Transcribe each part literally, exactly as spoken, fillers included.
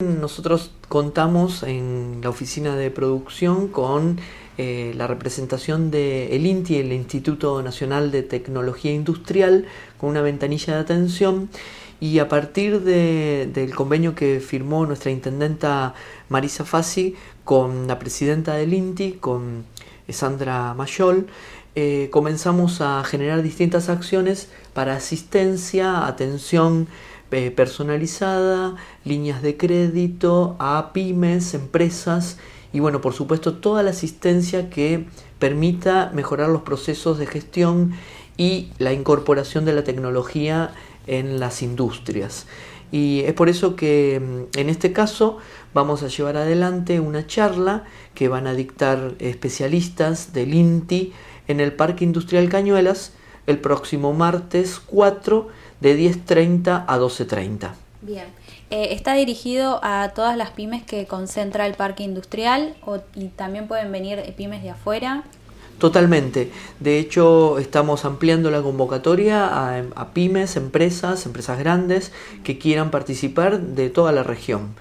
Nosotros contamos en la oficina de producción con eh, la representación del INTI, el Instituto Nacional de Tecnología Industrial, con una ventanilla de atención, y a partir de, del convenio que firmó nuestra intendenta Marisa Fassi con la presidenta del INTI, con Sandra Mayol, eh, comenzamos a generar distintas acciones para asistencia, atención personalizada, líneas de crédito a pymes, empresas y bueno, por supuesto toda la asistencia que permita mejorar los procesos de gestión y la incorporación de la tecnología en las industrias. Y es por eso que en este caso vamos a llevar adelante una charla que van a dictar especialistas del INTI en el Parque Industrial Cañuelas el próximo martes cuatro de diez treinta a doce treinta. Bien, eh, ¿está dirigido a todas las pymes que concentra el parque industrial o, y también pueden venir pymes de afuera? Totalmente. De hecho, estamos ampliando la convocatoria a, a pymes, empresas, empresas grandes que quieran participar de toda la región.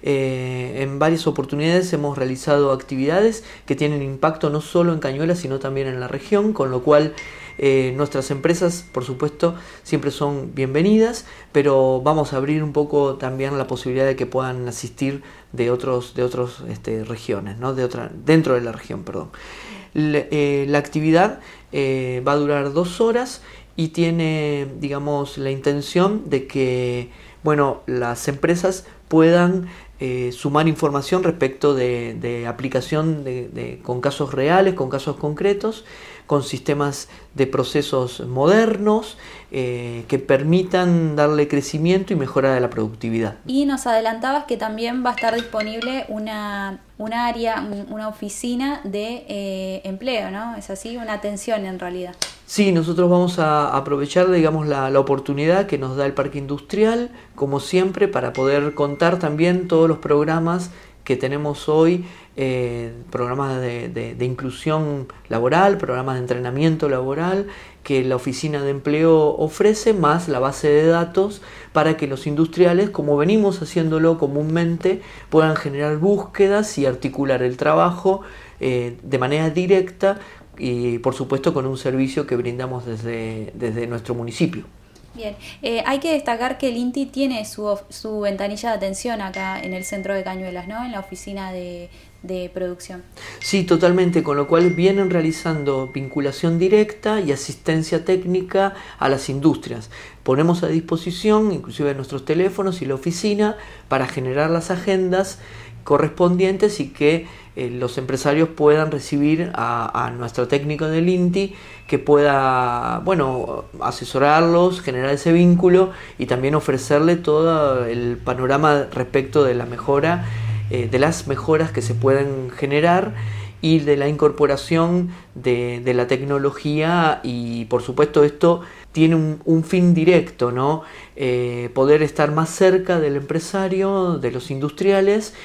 Eh, en varias oportunidades hemos realizado actividades que tienen impacto no solo en Cañuelas, sino también en la región, con lo cual Eh, nuestras empresas, por supuesto, siempre son bienvenidas, pero vamos a abrir un poco también la posibilidad de que puedan asistir de otros de otras este, regiones, ¿no? de otra, dentro de la región, perdón. Le, eh, la actividad eh, va a durar dos horas y tiene, digamos, la intención de que, bueno, las empresas puedan eh, sumar información respecto de, de aplicación de, de, con casos reales, con casos concretos, con sistemas de procesos modernos eh, que permitan darle crecimiento y mejora de la productividad. Y nos adelantabas que también va a estar disponible una, un área, una oficina de eh, empleo, ¿no? ¿Es así? Una atención en realidad. Sí, nosotros vamos a aprovechar, digamos, la, la oportunidad que nos da el Parque Industrial, como siempre, para poder contar también todos los programas que tenemos hoy, eh, programas de, de, de inclusión laboral, programas de entrenamiento laboral que la oficina de empleo ofrece, más la base de datos para que los industriales, como venimos haciéndolo comúnmente, puedan generar búsquedas y articular el trabajo eh, de manera directa y por supuesto con un servicio que brindamos desde, desde nuestro municipio. Bien, eh, hay que destacar que el INTI tiene su, su ventanilla de atención acá en el centro de Cañuelas, ¿no? En la oficina de, de producción. Sí, totalmente, con lo cual vienen realizando vinculación directa y asistencia técnica a las industrias. Ponemos a disposición inclusive nuestros teléfonos y la oficina para generar las agendas correspondientes y que eh, los empresarios puedan recibir a, a nuestro técnico del INTI que pueda, bueno, asesorarlos, generar ese vínculo y también ofrecerle todo el panorama respecto de la mejora, eh, de las mejoras que se pueden generar y de la incorporación de, de la tecnología y por supuesto esto tiene un, un fin directo, ¿no? Eh, poder estar más cerca del empresario, de los industriales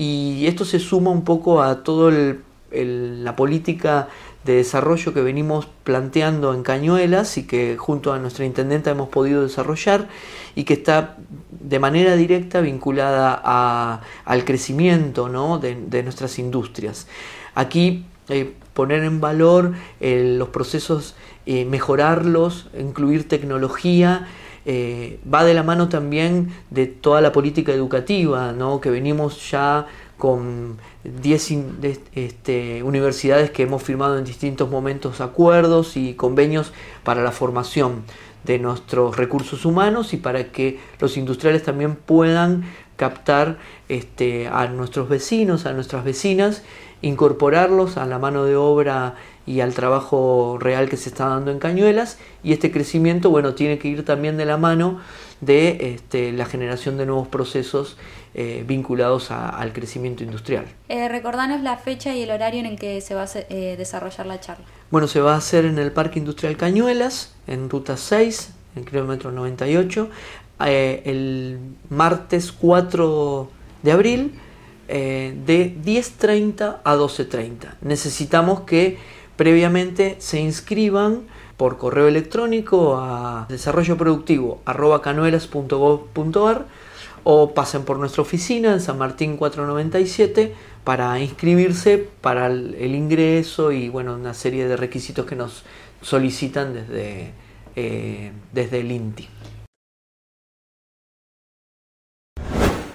y esto se suma un poco a toda la política de desarrollo que venimos planteando en Cañuelas y que junto a nuestra intendenta hemos podido desarrollar y que está de manera directa vinculada a, al crecimiento, ¿no? de, de nuestras industrias. Aquí eh, poner en valor eh, los procesos, eh, mejorarlos, incluir tecnología, eh, va de la mano también de toda la política educativa, ¿no? Que venimos ya con diez este, universidades que hemos firmado en distintos momentos acuerdos y convenios para la formación de nuestros recursos humanos y para que los industriales también puedan captar este, a nuestros vecinos, a nuestras vecinas, incorporarlos a la mano de obra y al trabajo real que se está dando en Cañuelas y este crecimiento, bueno, tiene que ir también de la mano de este, la generación de nuevos procesos eh, vinculados a, al crecimiento industrial. Eh, recordanos la fecha y el horario en el que se va a eh, desarrollar la charla. Bueno, se va a hacer en el Parque Industrial Cañuelas, en Ruta seis, en kilómetro noventa y ocho, eh, el martes cuatro de abril, eh, de diez treinta a doce treinta. Necesitamos que previamente se inscriban por correo electrónico a desarrollo productivo arroba canuelas punto gov punto ar o pasen por nuestra oficina en San Martín cuatrocientos noventa y siete para inscribirse para el, el ingreso y bueno, una serie de requisitos que nos solicitan desde, eh, desde el INTI.